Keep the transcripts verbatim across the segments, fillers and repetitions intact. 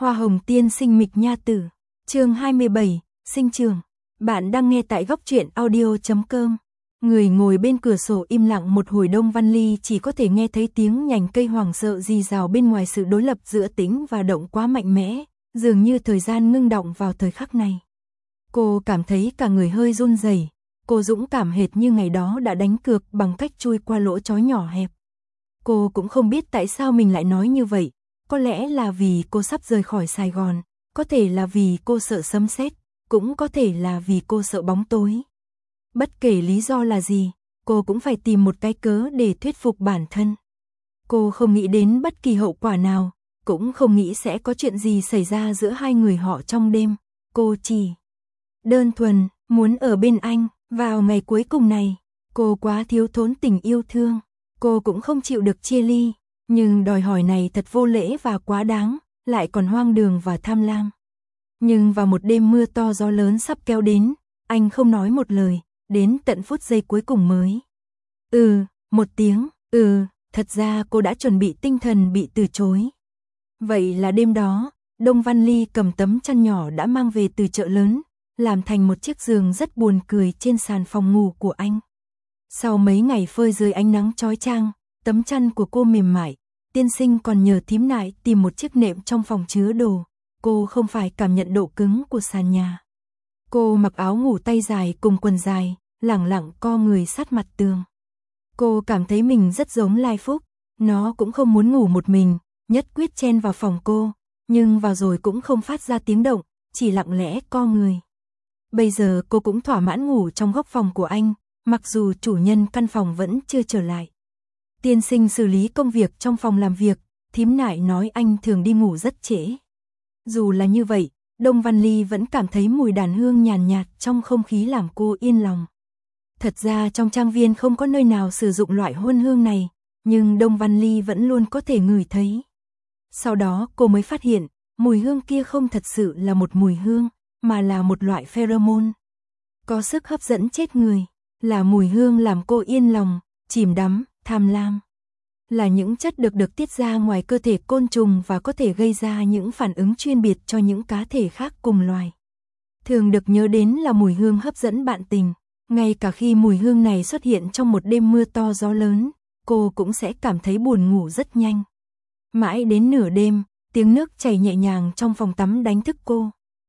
Hoa hồng tiên sinh Mịch Nha Tử, chương hai mươi bảy, sinh trường. Bạn đang nghe tại góc truyện audio chấm com. Người ngồi bên cửa sổ im lặng một hồi. Đông Văn Ly chỉ có thể nghe thấy tiếng nhành cây hoảng sợ rì rào bên ngoài. Sự đối lập giữa tĩnh và động quá mạnh mẽ, dường như thời gian ngưng đọng vào thời khắc này. Cô cảm thấy cả người hơi run rẩy. Cô dũng cảm hệt như ngày đó đã đánh cược bằng cách chui qua lỗ chói nhỏ hẹp. Cô cũng không biết tại sao mình lại nói như vậy. Có lẽ là vì cô sắp rời khỏi Sài Gòn, có thể là vì cô sợ sấm sét, cũng có thể là vì cô sợ bóng tối. Bất kể lý do là gì, cô cũng phải tìm một cái cớ để thuyết phục bản thân. Cô không nghĩ đến bất kỳ hậu quả nào, cũng không nghĩ sẽ có chuyện gì xảy ra giữa hai người họ trong đêm. Cô chỉ đơn thuần muốn ở bên anh vào ngày cuối cùng này. Cô quá thiếu thốn tình yêu thương, cô cũng không chịu được chia ly. Nhưng đòi hỏi này thật vô lễ và quá đáng, lại còn hoang đường và tham lam. Nhưng vào một đêm mưa to gió lớn sắp kéo đến, anh không nói một lời, đến tận phút giây cuối cùng mới. Ừ, một tiếng, ừ, thật ra cô đã chuẩn bị tinh thần bị từ chối. Vậy là đêm đó, Đông Văn Ly cầm tấm chăn nhỏ đã mang về từ chợ lớn, làm thành một chiếc giường rất buồn cười trên sàn phòng ngủ của anh. Sau mấy ngày phơi dưới ánh nắng chói chang, tấm chăn của cô mềm mại. Tiên sinh còn nhờ thím nại tìm một chiếc nệm trong phòng chứa đồ. Cô không phải cảm nhận độ cứng của sàn nhà. Cô mặc áo ngủ tay dài cùng quần dài, lẳng lặng co người sát mặt tường. Cô cảm thấy mình rất giống Lai Phúc. Nó cũng không muốn ngủ một mình, nhất quyết chen vào phòng cô, nhưng vào rồi cũng không phát ra tiếng động, chỉ lặng lẽ co người. Bây giờ cô cũng thỏa mãn ngủ trong góc phòng của anh, mặc dù chủ nhân căn phòng vẫn chưa trở lại. Tiên sinh xử lý công việc trong phòng làm việc, thím nại nói anh thường đi ngủ rất trễ. Dù là như vậy, Đông Văn Ly vẫn cảm thấy mùi đàn hương nhàn nhạt trong không khí làm cô yên lòng. Thật ra trong trang viên không có nơi nào sử dụng loại hôn hương này, nhưng Đông Văn Ly vẫn luôn có thể ngửi thấy. Sau đó cô mới phát hiện, mùi hương kia không thật sự là một mùi hương, mà là một loại pheromone. Có sức hấp dẫn chết người, là mùi hương làm cô yên lòng, chìm đắm, tham lam. Là những chất được được tiết ra ngoài cơ thể côn trùng và có thể gây ra những phản ứng chuyên biệt cho những cá thể khác cùng loài. Thường được nhớ đến là mùi hương hấp dẫn bạn tình. Ngay cả khi mùi hương này xuất hiện trong một đêm mưa to gió lớn, cô cũng sẽ cảm thấy buồn ngủ rất nhanh. Mãi đến nửa đêm, tiếng nước chảy nhẹ nhàng trong phòng tắm đánh thức cô.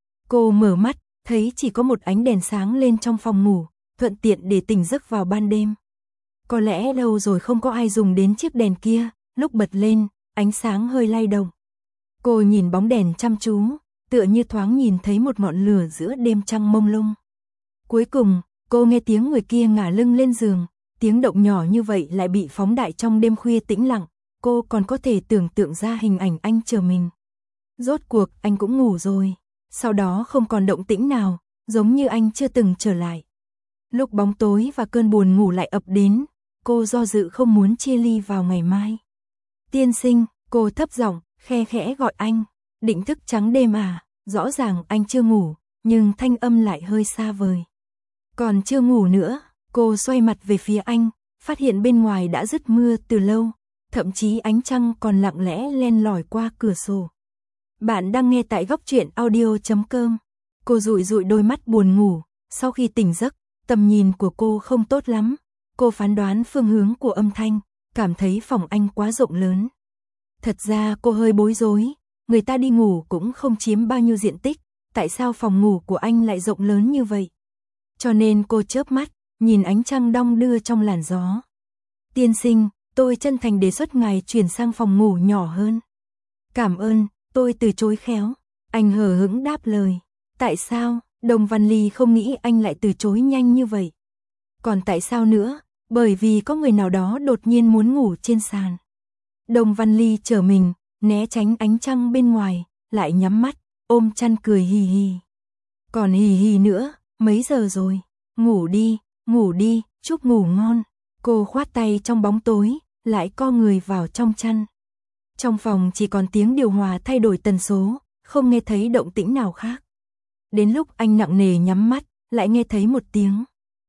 Cô mở mắt, thấy chỉ có một ánh đèn sáng lên trong phòng ngủ, thuận tiện để tỉnh giấc vào ban đêm. Có lẽ lâu rồi không có ai dùng đến chiếc đèn kia, lúc bật lên, ánh sáng hơi lay động. Cô nhìn bóng đèn chăm chú, tựa như thoáng nhìn thấy một ngọn lửa giữa đêm trăng mông lung. Cuối cùng, cô nghe tiếng người kia ngả lưng lên giường, tiếng động nhỏ như vậy lại bị phóng đại trong đêm khuya tĩnh lặng, cô còn có thể tưởng tượng ra hình ảnh anh chờ mình. Rốt cuộc anh cũng ngủ rồi, sau đó không còn động tĩnh nào, giống như anh chưa từng trở lại. Lúc bóng tối và cơn buồn ngủ lại ập đến, cô do dự không muốn chia ly vào ngày mai. Tiên sinh, cô thấp giọng, khe khẽ gọi anh, định thức trắng đêm à, rõ ràng anh chưa ngủ, nhưng thanh âm lại hơi xa vời. Còn chưa ngủ nữa, cô xoay mặt về phía anh, phát hiện bên ngoài đã dứt mưa từ lâu, thậm chí ánh trăng còn lặng lẽ len lỏi qua cửa sổ. Bạn đang nghe tại góc truyện audio chấm com. Cô dụi dụi đôi mắt buồn ngủ, sau khi tỉnh giấc, tầm nhìn của cô không tốt lắm. Cô phán đoán phương hướng của âm thanh, cảm thấy phòng anh quá rộng lớn. Thật ra cô hơi bối rối, người ta đi ngủ cũng không chiếm bao nhiêu diện tích, tại sao phòng ngủ của anh lại rộng lớn như vậy? Cho nên cô chớp mắt, nhìn ánh trăng đong đưa trong làn gió. Tiên sinh, tôi chân thành đề xuất ngài chuyển sang phòng ngủ nhỏ hơn. Cảm ơn, tôi từ chối khéo. Anh hờ hững đáp lời. Tại sao? Đông Văn Ly không nghĩ anh lại từ chối nhanh như vậy. Còn tại sao nữa? Bởi vì có người nào đó đột nhiên muốn ngủ trên sàn. Đông Văn Ly trở mình, né tránh ánh trăng bên ngoài, lại nhắm mắt, ôm chăn cười hì hì. Còn hì hì nữa, mấy giờ rồi? Ngủ đi, ngủ đi, chúc ngủ ngon. Cô khoát tay trong bóng tối, lại co người vào trong chăn. Trong phòng chỉ còn tiếng điều hòa thay đổi tần số, không nghe thấy động tĩnh nào khác. Đến lúc anh nặng nề nhắm mắt, lại nghe thấy một tiếng.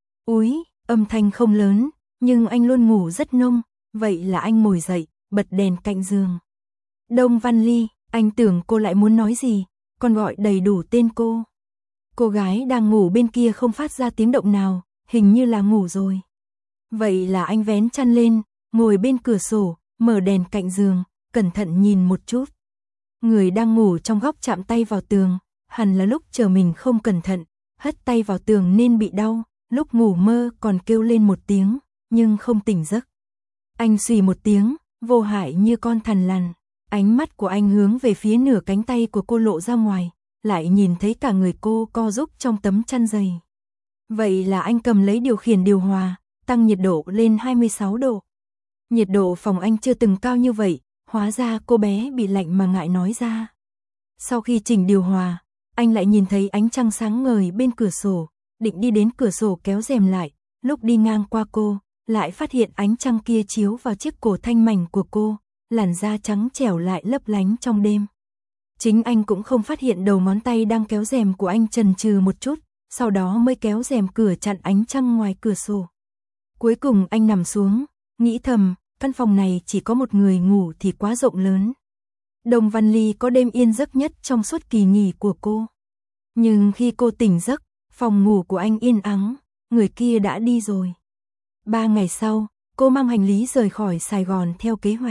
Úi, âm thanh không lớn, nhưng anh luôn ngủ rất nông, vậy là anh ngồi dậy, bật đèn cạnh giường. Đông Văn Ly, Anh tưởng cô lại muốn nói gì, còn gọi đầy đủ tên cô. Cô gái đang ngủ bên kia không phát ra tiếng động nào, hình như là ngủ rồi. Vậy là anh vén chăn lên, ngồi bên cửa sổ, mở đèn cạnh giường, cẩn thận nhìn một chút. Người đang ngủ trong góc chạm tay vào tường, hẳn là lúc chờ mình không cẩn thận, hất tay vào tường nên bị đau, lúc ngủ mơ còn kêu lên một tiếng, nhưng không tỉnh giấc. Anh xì một tiếng, vô hại như con thằn lằn, ánh mắt của anh hướng về phía nửa cánh tay của cô lộ ra ngoài, lại nhìn thấy cả người cô co rúm trong tấm chăn dày. Vậy là anh cầm lấy điều khiển điều hòa, tăng nhiệt độ lên hai mươi sáu độ. Nhiệt độ phòng anh chưa từng cao như vậy, hóa ra cô bé bị lạnh mà ngại nói ra. Sau khi chỉnh điều hòa, anh lại nhìn thấy ánh trăng sáng ngời bên cửa sổ, định đi đến cửa sổ kéo rèm lại, lúc đi ngang qua cô, lại phát hiện ánh trăng kia chiếu vào chiếc cổ thanh mảnh của cô, làn da trắng trẻo lại lấp lánh trong đêm. Chính anh cũng không phát hiện đầu ngón tay đang kéo rèm của anh chần chừ một chút, sau đó mới kéo rèm cửa chặn ánh trăng ngoài cửa sổ. Cuối cùng anh nằm xuống, nghĩ thầm, căn phòng này chỉ có một người ngủ thì quá rộng lớn. Đồng Văn Ly có đêm yên giấc nhất trong suốt kỳ nghỉ của cô. Nhưng khi cô tỉnh giấc, phòng ngủ của anh yên ắng, người kia đã đi rồi. Ba ngày sau, cô mang hành lý rời khỏi Sài Gòn theo kế hoạch.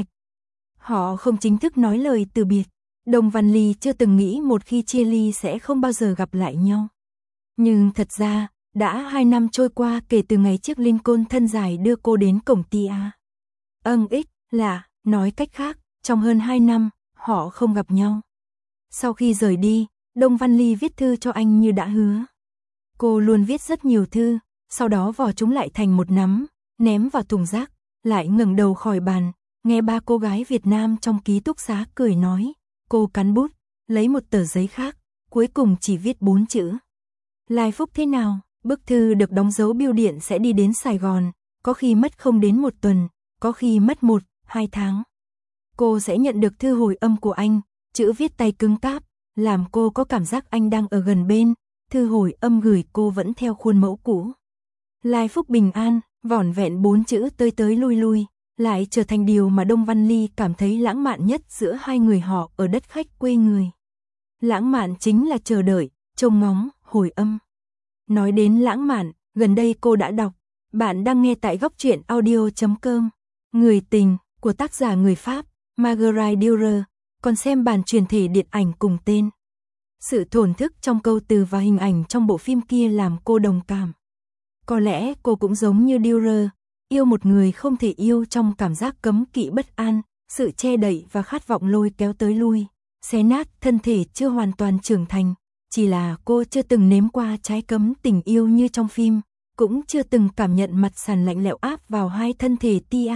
Họ không chính thức nói lời từ biệt. Đồng Văn Ly chưa từng nghĩ một khi chia ly sẽ không bao giờ gặp lại nhau. Nhưng thật ra, đã hai năm trôi qua kể từ ngày chiếc Lincoln thân dài đưa cô đến cổng Tia. Âng ích là, nói cách khác, trong hơn hai năm, họ không gặp nhau. Sau khi rời đi, Đồng Văn Ly viết thư cho anh như đã hứa. Cô luôn viết rất nhiều thư, sau đó vò chúng lại thành một nắm, ném vào thùng rác, lại ngẩng đầu khỏi bàn, nghe ba cô gái Việt Nam trong ký túc xá cười nói. Cô cắn bút, lấy một tờ giấy khác, cuối cùng chỉ viết bốn chữ. Lai Phúc thế nào? Bức thư được đóng dấu bưu điện sẽ đi đến Sài Gòn, có khi mất không đến một tuần, có khi mất một, hai tháng. Cô sẽ nhận được thư hồi âm của anh, chữ viết tay cứng cáp, làm cô có cảm giác anh đang ở gần bên, thư hồi âm gửi cô vẫn theo khuôn mẫu cũ. Lai Phúc bình an, vỏn vẹn bốn chữ tới tới lui lui, lại trở thành điều mà Đồng Văn Ly cảm thấy lãng mạn nhất giữa hai người họ ở đất khách quê người. Lãng mạn chính là chờ đợi, trông ngóng, hồi âm. Nói đến lãng mạn, gần đây cô đã đọc, bạn đang nghe tại góc truyện audio chấm com, Người tình, của tác giả người Pháp, Marguerite Duras, còn xem bản truyền thể điện ảnh cùng tên. Sự thổn thức trong câu từ và hình ảnh trong bộ phim kia làm cô đồng cảm. Có lẽ cô cũng giống như Duras, yêu một người không thể yêu trong cảm giác cấm kỵ bất an, sự che đậy và khát vọng lôi kéo tới lui, xé nát thân thể chưa hoàn toàn trưởng thành. Chỉ là cô chưa từng nếm qua trái cấm tình yêu như trong phim, cũng chưa từng cảm nhận mặt sàn lạnh lẽo áp vào hai thân thể Tia,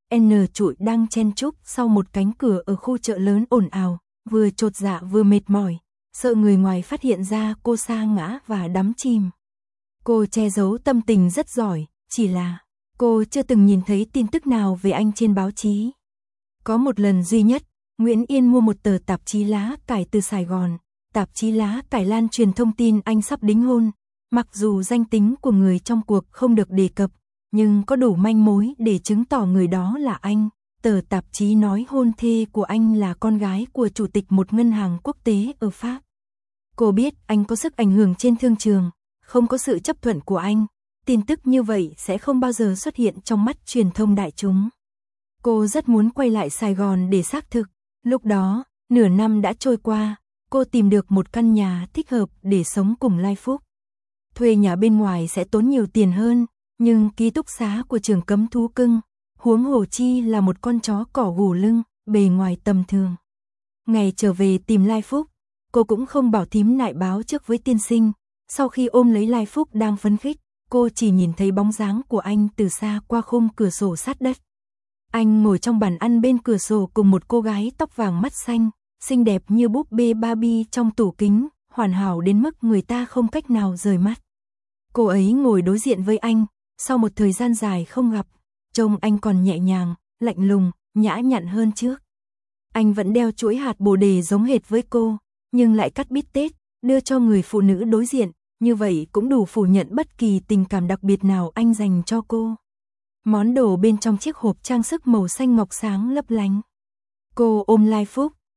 N trụi đang chen chúc sau một cánh cửa ở khu chợ lớn ồn ào, vừa chột dạ vừa mệt mỏi, sợ người ngoài phát hiện ra cô sa ngã và đắm chìm. Cô che giấu tâm tình rất giỏi, chỉ là cô chưa từng nhìn thấy tin tức nào về anh trên báo chí. Có một lần duy nhất, Nguyễn Yên mua một tờ tạp chí lá cải từ Sài Gòn. Tạp chí lá cải lan truyền thông tin anh sắp đính hôn. Mặc dù danh tính của người trong cuộc không được đề cập, nhưng có đủ manh mối để chứng tỏ người đó là anh. Tờ tạp chí nói hôn thê của anh là con gái của chủ tịch một ngân hàng quốc tế ở Pháp. Cô biết anh có sức ảnh hưởng trên thương trường, không có sự chấp thuận của anh. Tin tức như vậy sẽ không bao giờ xuất hiện trong mắt truyền thông đại chúng. Cô rất muốn quay lại Sài Gòn để xác thực. Lúc đó, nửa năm đã trôi qua, cô tìm được một căn nhà thích hợp để sống cùng Lai Phúc. Thuê nhà bên ngoài sẽ tốn nhiều tiền hơn, nhưng ký túc xá của trường cấm thú cưng, huống hồ chi là một con chó cỏ gù lưng, bề ngoài tầm thường. Ngày trở về tìm Lai Phúc, cô cũng không bảo thím nại báo trước với tiên sinh. Sau khi ôm lấy Lai Phúc đang phấn khích, cô chỉ nhìn thấy bóng dáng của anh từ xa qua khung cửa sổ sát đất. Anh ngồi trong bàn ăn bên cửa sổ cùng một cô gái tóc vàng mắt xanh, xinh đẹp như búp bê Barbie trong tủ kính, hoàn hảo đến mức người ta không cách nào rời mắt. Cô ấy ngồi đối diện với anh, sau một thời gian dài không gặp, trông anh còn nhẹ nhàng, lạnh lùng, nhã nhặn hơn trước. Anh vẫn đeo chuỗi hạt bồ đề giống hệt với cô, nhưng lại cắt bít tết, đưa cho người phụ nữ đối diện, như vậy cũng đủ phủ nhận bất kỳ tình cảm đặc biệt nào anh dành cho cô. Món đồ bên trong chiếc hộp trang sức màu xanh ngọc sáng lấp lánh. Cô ôm Lai Phúc,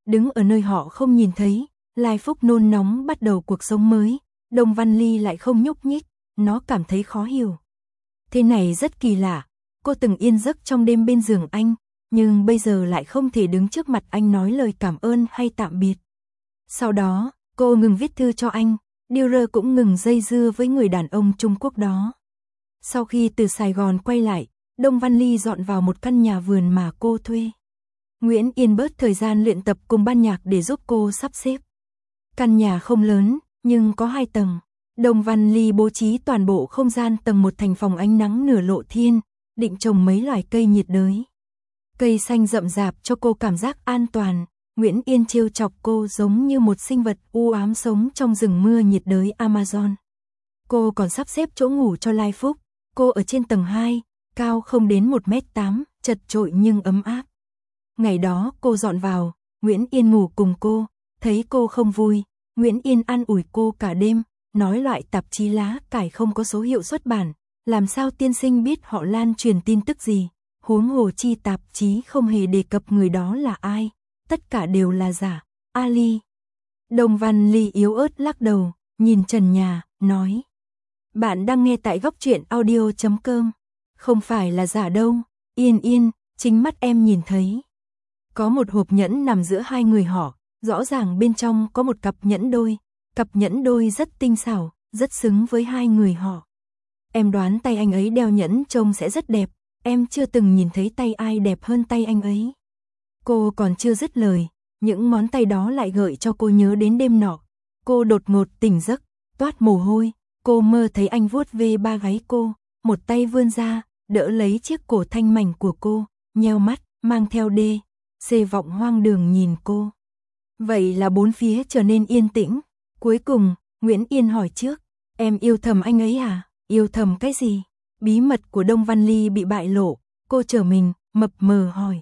đứng ở nơi họ không nhìn thấy, Lai Phúc nôn nóng bắt đầu cuộc sống mới, Đông Văn Ly lại không nhúc nhích, nó cảm thấy khó hiểu. Thế này rất kỳ lạ, cô từng yên giấc trong đêm bên giường anh, nhưng bây giờ lại không thể đứng trước mặt anh nói lời cảm ơn hay tạm biệt. Sau đó, cô ngừng viết thư cho anh, Điêu cũng ngừng dây dưa với người đàn ông Trung Quốc đó. Sau khi từ Sài Gòn quay lại, Đông Văn Ly dọn vào một căn nhà vườn mà cô thuê. Nguyễn Yên bớt thời gian luyện tập cùng ban nhạc để giúp cô sắp xếp. Căn nhà không lớn, nhưng có hai tầng. Đông Văn Ly bố trí toàn bộ không gian tầng một thành phòng ánh nắng nửa lộ thiên, định trồng mấy loài cây nhiệt đới. Cây xanh rậm rạp cho cô cảm giác an toàn. Nguyễn Yên trêu chọc cô giống như một sinh vật u ám sống trong rừng mưa nhiệt đới Amazon. Cô còn sắp xếp chỗ ngủ cho Lai Phúc. Cô ở trên tầng hai, cao không đến một mét tám, chật chội nhưng ấm áp. Ngày đó cô dọn vào, Nguyễn Yên ngủ cùng cô, thấy cô không vui, Nguyễn Yên an ủi cô cả đêm, nói loại tạp chí lá cải không có số hiệu xuất bản, làm sao tiên sinh biết họ lan truyền tin tức gì, huống hồ chi tạp chí không hề đề cập người đó là ai, tất cả đều là giả. Ali. Đông Văn Ly yếu ớt lắc đầu, nhìn trần nhà, nói. Bạn đang nghe tại góc truyện audio chấm com. Không phải là giả đâu, Yên Yên, chính mắt em nhìn thấy. Có một hộp nhẫn nằm giữa hai người họ, rõ ràng bên trong có một cặp nhẫn đôi. Cặp nhẫn đôi rất tinh xảo, rất xứng với hai người họ. Em đoán tay anh ấy đeo nhẫn trông sẽ rất đẹp, em chưa từng nhìn thấy tay ai đẹp hơn tay anh ấy. Cô còn chưa dứt lời, những ngón tay đó lại gợi cho cô nhớ đến đêm nọ. Cô đột ngột tỉnh giấc, toát mồ hôi, cô mơ thấy anh vuốt ve ba gáy cô, một tay vươn ra, đỡ lấy chiếc cổ thanh mảnh của cô, nheo mắt, mang theo đê, xê vọng hoang đường nhìn cô. Vậy là bốn phía trở nên yên tĩnh. Cuối cùng, Nguyễn Yên hỏi trước, em yêu thầm anh ấy à? Yêu thầm cái gì? Bí mật của Đông Văn Ly bị bại lộ, cô trở mình, mập mờ hỏi.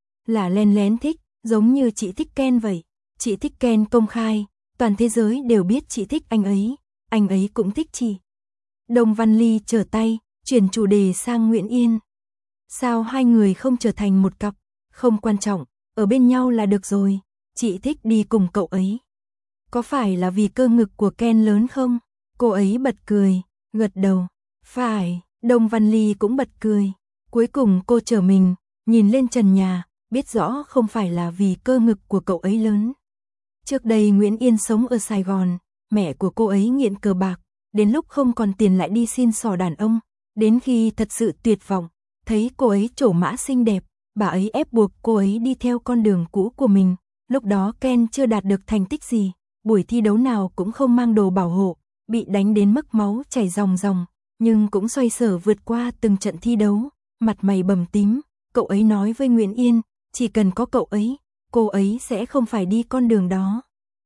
Là len lén thích, giống như chị thích Ken vậy. Chị thích Ken công khai, toàn thế giới đều biết chị thích anh ấy, anh ấy cũng thích chị. Đông Văn Ly trở tay, chuyển chủ đề sang Nguyễn Yên. Sao hai người không trở thành một cặp? Không quan trọng, ở bên nhau là được rồi, chị thích đi cùng cậu ấy. Có phải là vì cơ ngực của Ken lớn không? Cô ấy bật cười, gật đầu. Phải, Đông Văn Ly cũng bật cười. Cuối cùng cô trở mình, nhìn lên trần nhà, biết rõ không phải là vì cơ ngực của cậu ấy lớn. Trước đây Nguyễn Yên sống ở Sài Gòn, mẹ của cô ấy nghiện cờ bạc, đến lúc không còn tiền lại đi xin xỏ đàn ông, đến khi thật sự tuyệt vọng, thấy cô ấy trổ mã xinh đẹp, bà ấy ép buộc cô ấy đi theo con đường cũ của mình. Lúc đó Ken chưa đạt được thành tích gì, buổi thi đấu nào cũng không mang đồ bảo hộ, bị đánh đến mức máu chảy ròng ròng, nhưng cũng xoay sở vượt qua từng trận thi đấu, mặt mày bầm tím. Cậu ấy nói với Nguyễn Yên, chỉ cần có cậu ấy, cô ấy sẽ không phải đi con đường đó.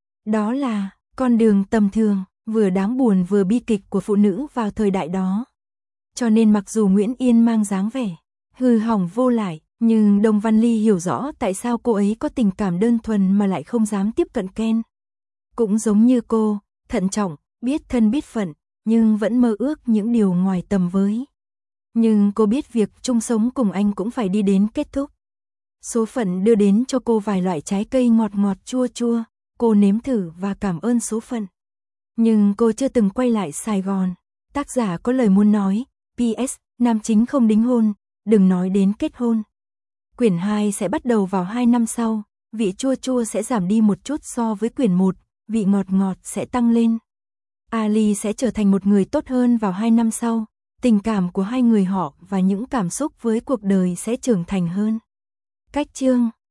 Đó là con đường tầm thường, vừa đáng buồn vừa bi kịch của phụ nữ vào thời đại đó. Cho nên mặc dù Nguyễn Yên mang dáng vẻ hư hỏng vô lại, nhưng Đông Văn Ly hiểu rõ tại sao cô ấy có tình cảm đơn thuần mà lại không dám tiếp cận Ken. Cũng giống như cô, thận trọng, biết thân biết phận, nhưng vẫn mơ ước những điều ngoài tầm với. Nhưng cô biết việc chung sống cùng anh cũng phải đi đến kết thúc. Số phận đưa đến cho cô vài loại trái cây ngọt ngọt chua chua, cô nếm thử và cảm ơn số phận. Nhưng cô chưa từng quay lại Sài Gòn. Tác giả có lời muốn nói, pê ét, nam chính không đính hôn, đừng nói đến kết hôn. Quyển hai sẽ bắt đầu vào hai năm sau, vị chua chua sẽ giảm đi một chút so với quyển một, vị ngọt ngọt sẽ tăng lên. Ali sẽ trở thành một người tốt hơn vào hai năm sau, tình cảm của hai người họ và những cảm xúc với cuộc đời sẽ trưởng thành hơn. Cách chương